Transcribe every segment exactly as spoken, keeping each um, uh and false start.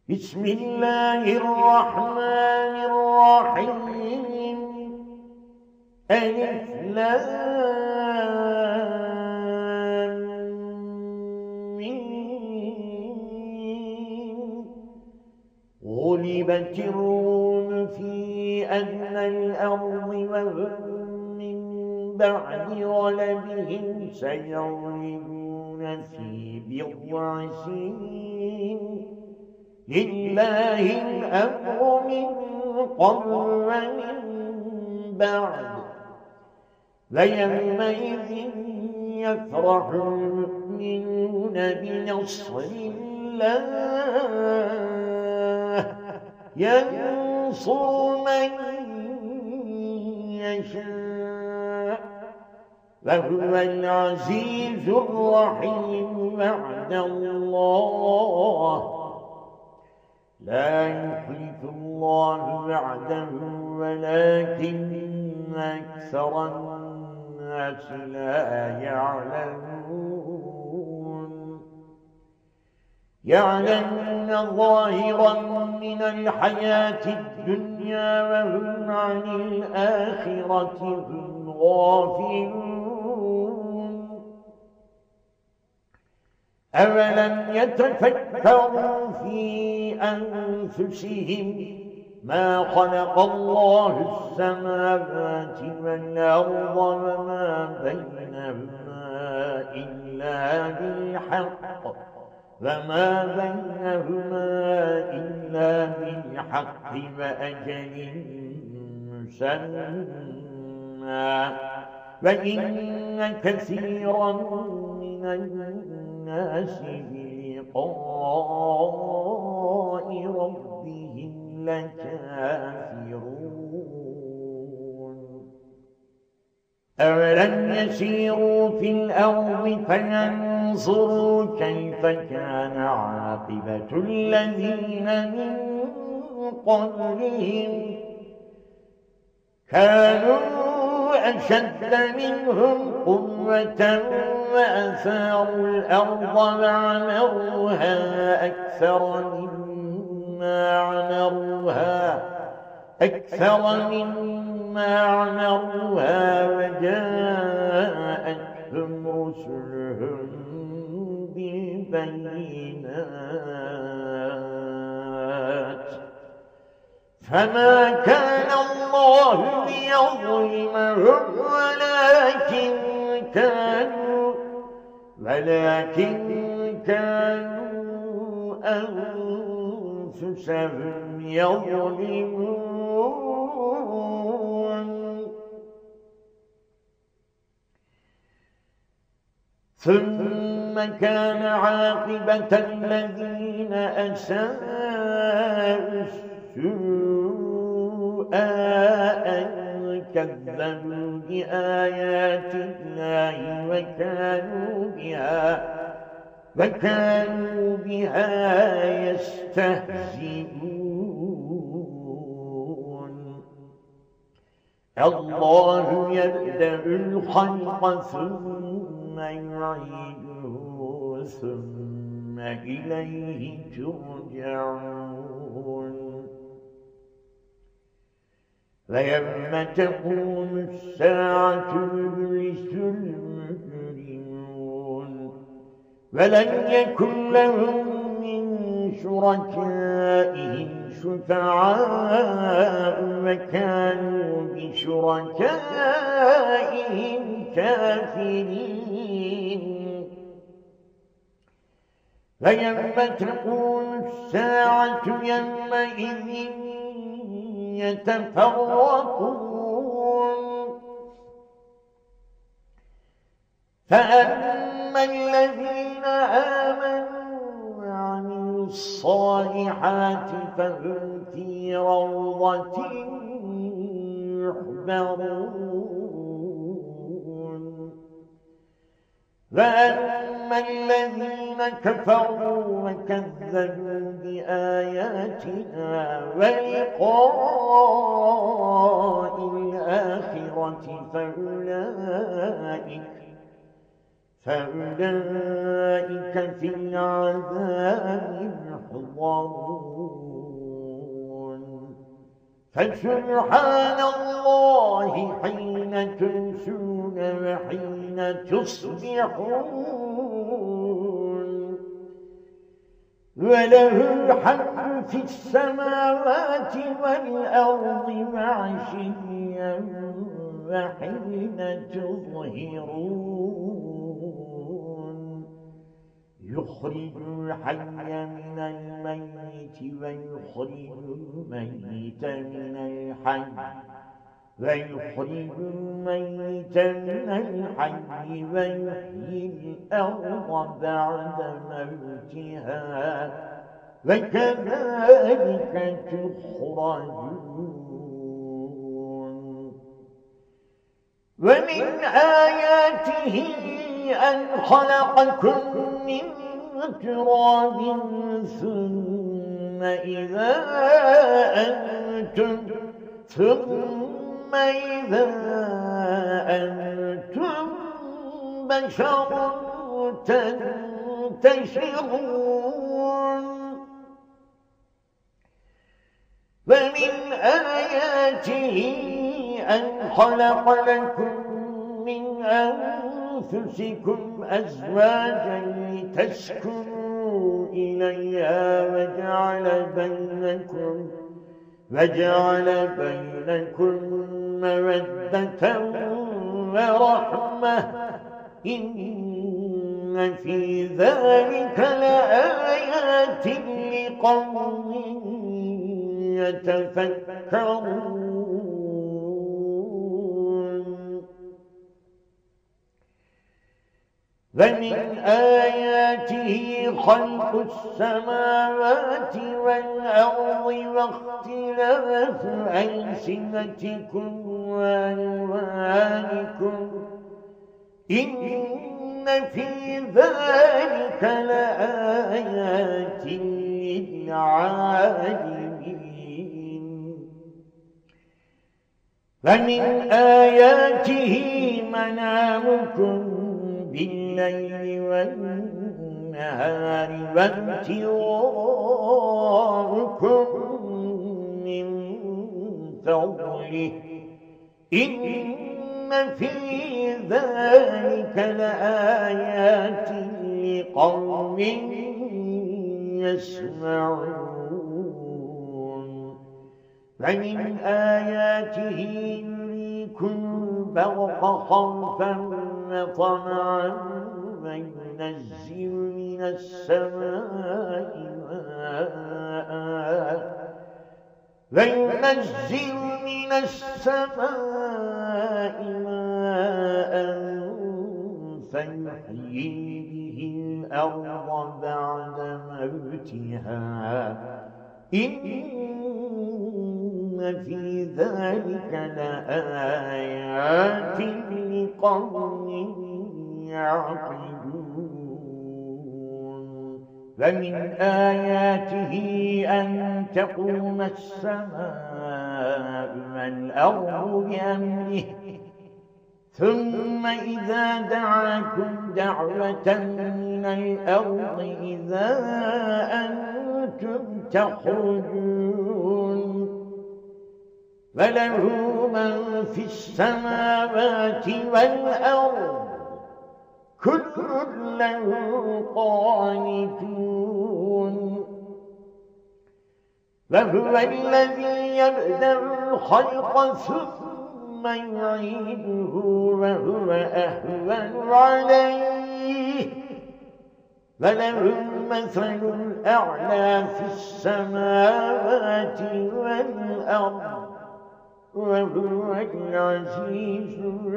بسم الله الرحمن الرحيم. ألف لام ميم. غلبت الروم في أدنى الأرض وهم من بعد غلبهم سيغلبون في بضع سنين. لله الأمر من قبل ومن بعد. ويومئذ يفرح المؤمنون بنصر الله ينصر من يشاء وهو العزيز الرحيم. وعد الله لا يخلف الله وعده ولكن أكثر الناس لا يعلمون. يعلمون ظاهرا من الحياة الدنيا وهم عن الآخرة هم غافلون. أولم يتفكروا في أنفسهم ما خلق الله السماوات والأرض وما بينهما إلا بالحق وما بينهما إلا بالحق وأجل مسمى وإن كثيرا من الناس بلقاء ربهم لكافرون. أولم يسيروا في الأرض فينظروا كيف كان عاقبة الذين من قبلهم كانوا أشد منهم قوة وأثاروا الأرض وعمروها أكثر مما عمروها أكثر مما عمروها وجاءتهم رسلهم بالبينات فما كان الله ليظلمهم ولكن كانوا ولكن كانوا أنفسهم يظلمون. ثم كان عاقبة الذين أساءوا السوء أن كذبوا بآيات الله وكانوا بها وكانوا بها يستهزئون. الله يبدأ الخلق ثم يعيده ثم إليه ترجعون. ويوم تقوم الساعة يبلس المجرمون ولن يكن لهم من شركائهم شفعاء وكانوا بشركائهم كافرين. ويوم تقوم الساعة يومئذ يتفرقون. فأما الذين آمنوا وعملوا الصالحات فهم في روضة يحبرون. وأما الذين كفروا وكذبوا بآياتنا ولقاء الآخرة فأولئك فأولئك في العذاب محضرون. فسبحان الله حين تمسون وحين تصبحون وله الحمد في السماوات والأرض وعشيا وحين تظهرون يخرج الحي من الميت ويخرج الميت من الحي ويخرج الميت من الحي ويحيي الأرض بعد موتها وكذلك تخرجون ومن آياته أن خلقكم من تراب ثم إذا أنتم ثم إذا أنتم بشر تنتشرون ومن آياته أن خلق لكم من أنفسكم أزواجا لتسكنوا إليها وجعل بينكم وجعل بينكم مودة ورحمة إن في ذلك لآيات لقوم يتفكرون ومن آياته خلق السماوات والأرض واختلاف ألسنتكم وألوانكم إن في ذلك لآيات للعالمين ومن آياته منامكم بالليل والنهار وابتغاؤكم من فضله إن في ذلك لآيات لقوم يسمعون ومن آياته يريكم البرق خوفا وطمعا وينزل من السماء ماء وينزل من السماء ماء فيحيي به الأرض بعد موتها إن في ذلك لآيات لقوم يعقلون ومن آياته أن تقوم السماء والأرض بأمره ثم إذا دعاكم دعوة من الأرض إذا أنتم تخرجون وله من في السماوات والأرض كل له قانتون وهو الذي يبدأ الخلق ثم يعيده وهو أهون عليه وله المثل الأعلى في السماوات والأرض وهو العزيز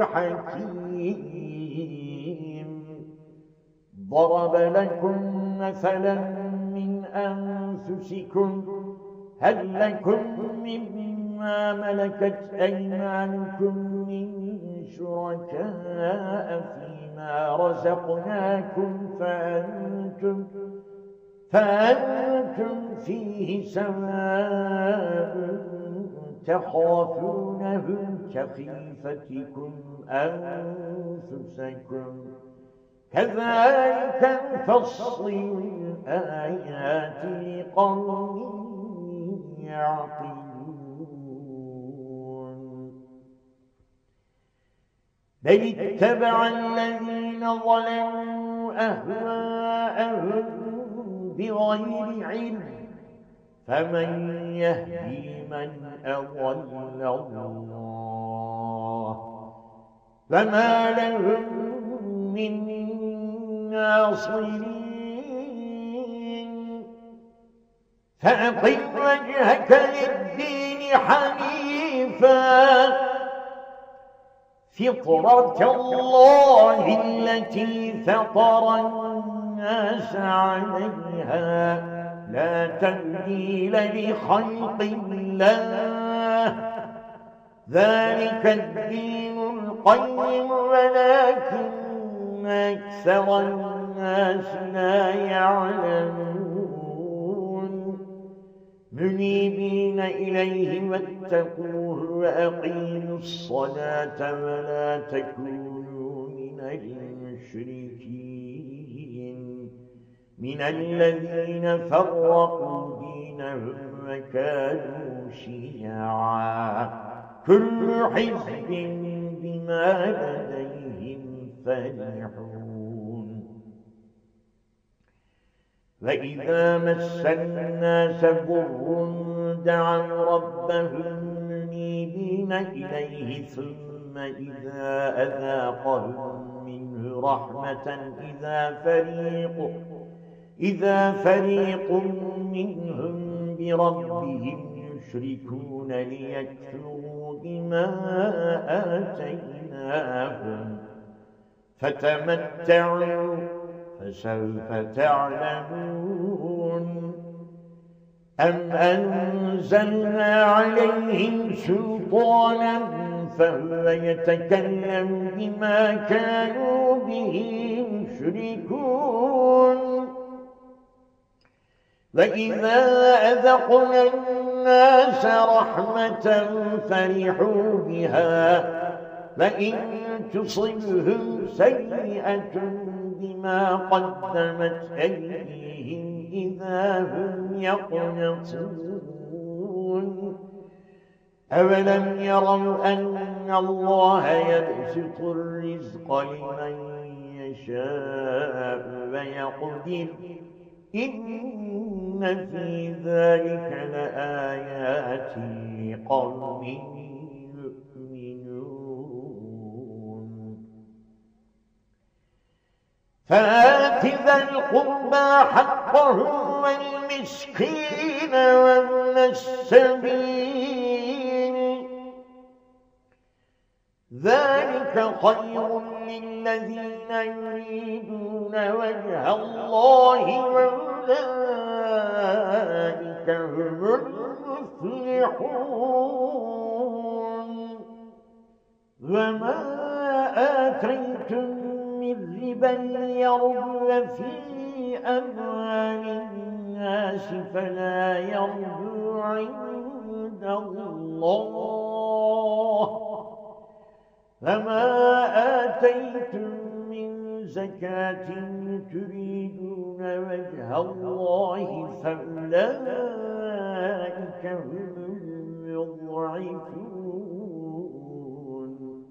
الحكيم ضرب لكم مثلا من أنفسكم هل لكم مما ملكت أيمانكم من شركاء فيما رزقناكم فأنتم, فأنتم فيه سواء تخافونهم كخيفتكم أنفسكم كذلك نفصل الآيات لقوم يعقلون بل اتبع الذين ظلموا أهواءهم بغير علم فمن يهدي من أضل الله فما لهم من ناصرين فأقم وجهك للدين حنيفا فطرة الله التي فطر الناس عليها لا تبديل لخلق الله ذلك الدين القيم ولكن أكثر الناس لا يعلمون منيبين إليه واتقوه وأقيموا الصلاة ولا تكونوا من المشركين من الذين فرقوا دينهم وكانوا شيعا كل حزب بما لديهم فرحون وإذا مس الناس ضر دعوا ربهم منيبين إليه ثم إذا أذاقهم منه رحمة إذا فريق إذا فريق منهم بربهم يشركون ليكفروا بما آتيناهم فتمتعوا فسوف تعلمون أم أنزلنا عليهم سلطانا فهو يتكلم بما كانوا به يشركون وإذا أذقنا الناس رحمة فرحوا بها وإن تصبهم سيئة بما قدمت أيديهم إذا هم يقنطون أولم يروا أن الله يبسط الرزق لمن يشاء ويقدر إن في ذلك لآيات لقوم يؤمنون فآت ذا القربى حقه والمسكين وابن السبيل ذلك خير للذين يريدون وجه الله وأولئك هم المفلحون وما آتيتم من ربا ليربو في أموال الناس فلا يربو عند الله فما آتيتم من زكاة تريدون وجه الله فأولئك هم المضعفون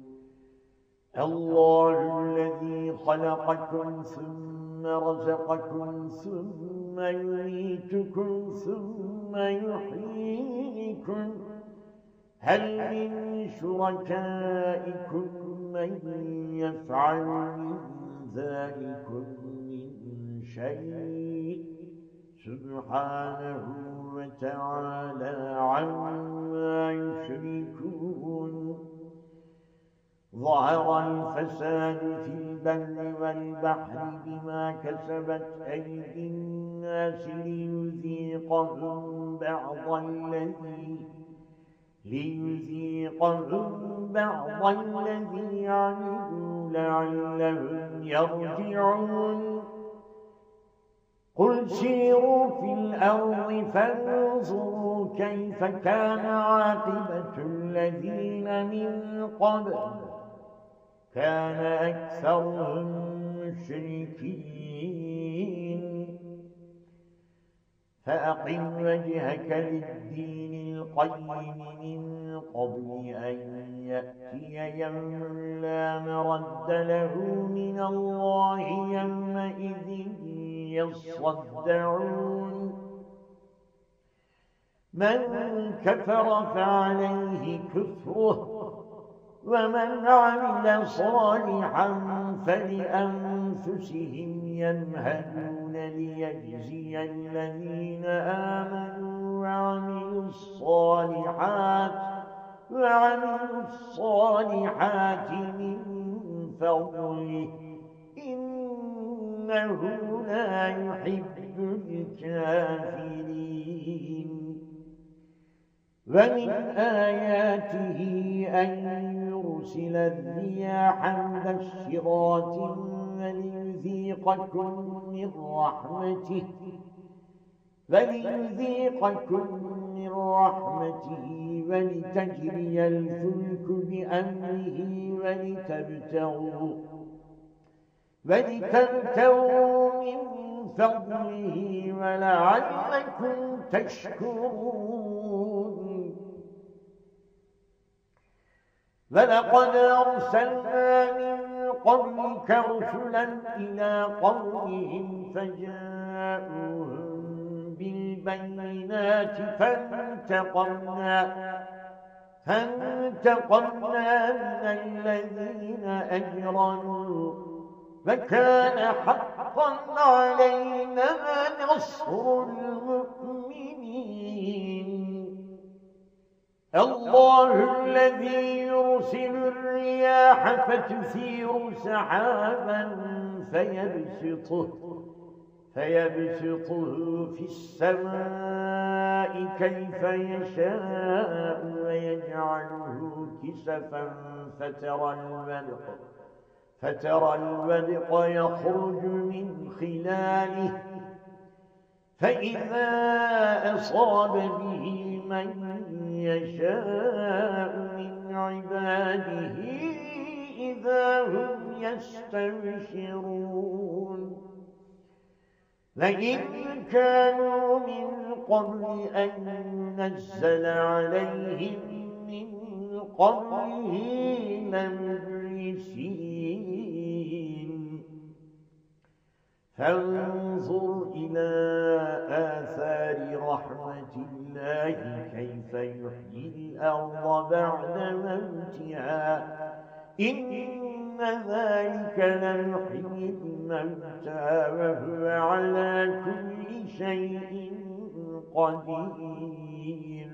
الله الذي خلقكم ثم رزقكم ثم يميتكم ثم يحييكم هل من شركائكم من يفعل من ذلكم من شيء سبحانه وتعالى عما يشركون ظهر الفساد في البر والبحر بما كسبت أيدي الناس ليذيقهم بعض الذي ليذيقهم بعض الذي عملوا لعلهم يرجعون قل سيروا في الأرض فانظروا كيف كان عاقبة الذين من قبل كان أكثرهم مشركين فأقم وجهك للدين القيم من قبل أن يأتي يوم لا مرد له من الله يومئذ يصدعون من كفر فعليه كفره ومن عمل صالحا فلأنفسهم يمهدون ليجزي الذين آمنوا وعملوا الصالحات وعملوا الصالحات من فضله إنه لا يحب الكافرين ومن آياته أن يرسل الرياح مبشرات وليذيقكم من رحمته وليذيقكم من رحمته ولتجري الفلك بأمره ولتبتغوا ولتبتغوا من فضله ولعلكم تشكرون ولقد أرسلنا من قبلك رسلا إلى قومهم فجاءوهم بالبينات فانتقمنا فانتقمنا من الذين أجرموا فكان حقا علينا نصر المؤمنين الله الذي يرسل الرياح فتثير سحابا فيبسطه فيبسطه في السماء كيف يشاء ويجعله كسفا فترى الودق فترى الودق يخرج من خلاله فإذا أصاب به من يشاء من عباده إذا هم يستبشرون لئن كانوا من قبل أن ننزل عليهم من قبله لمبلسين فانظر إلى آثار رحمة الله كيف يحيي الأرض بعد موتها إن ذلك لمحيي الموتى وهو على كل شيء قدير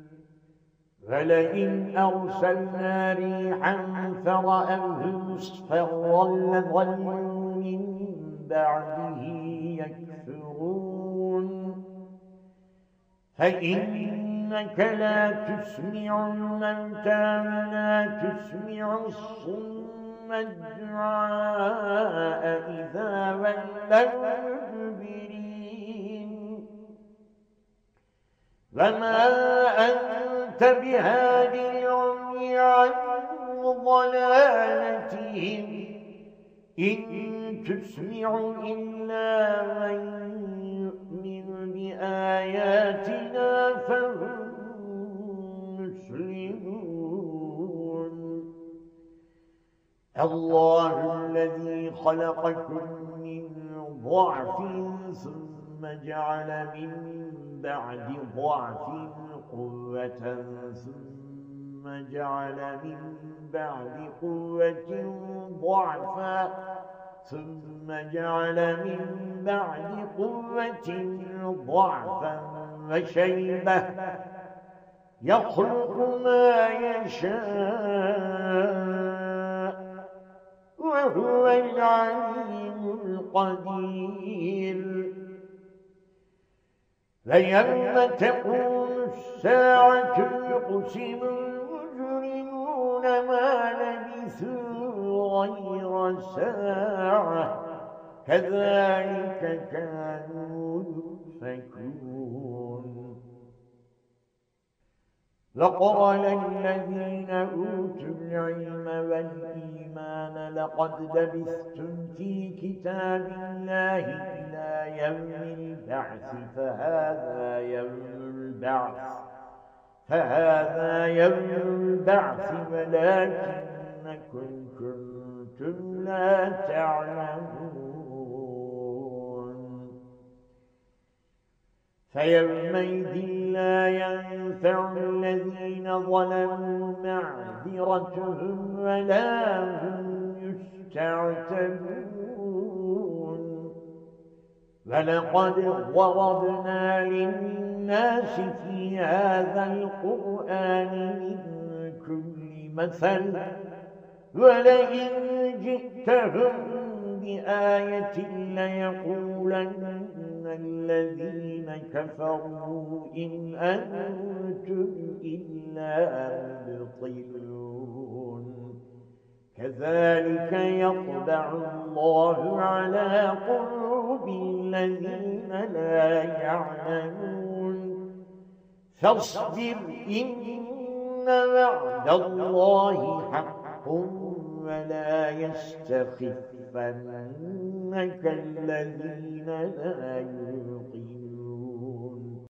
ولئن أرسلنا ريحا فرأوه مصفرا لظلوا من بعده يكفرون فإنك لا تسمع الموتى ولا تسمع الصم الدعاء إذا ولوا مدبرين وما أنت بهاد العمي عن ضلالتهم إن تسمع إلا من يؤمن بآياتنا فهم مسلمون الله الذي خلقكم من ضعف ثم جعل من بعد ضعف قوة ثم جعل من بعد قوة ضعفا ثم جعل من بعد قوة ضعفا وشيبة يخلق ما يشاء وهو العليم القدير فيوم تقوم الساعة يقسم المجرمون ما لبثوا غير ساعة كذلك كانوا يؤفكون لقال الذين أوتوا العلم والإيمان لقد لبثتم في كتاب الله إلى يوم البعث فهذا يوم البعث فهذا يوم البعث ولكنكم كنتم لا تعلمون فيومئذ لا ينفع الذين ظلموا معذرتهم ولا هم يستعتبون ولقد ضربنا للناس في هذا القرآن من كل مثل ولئن جئتهم بآية ليقولن الذين كفروا إن أنتم إلا مبطلون كذلك يطبع الله على قلوب الذين لا يعلمون فاصبر إن وعد الله حق ولا يستخفنك الذين لا يوقنون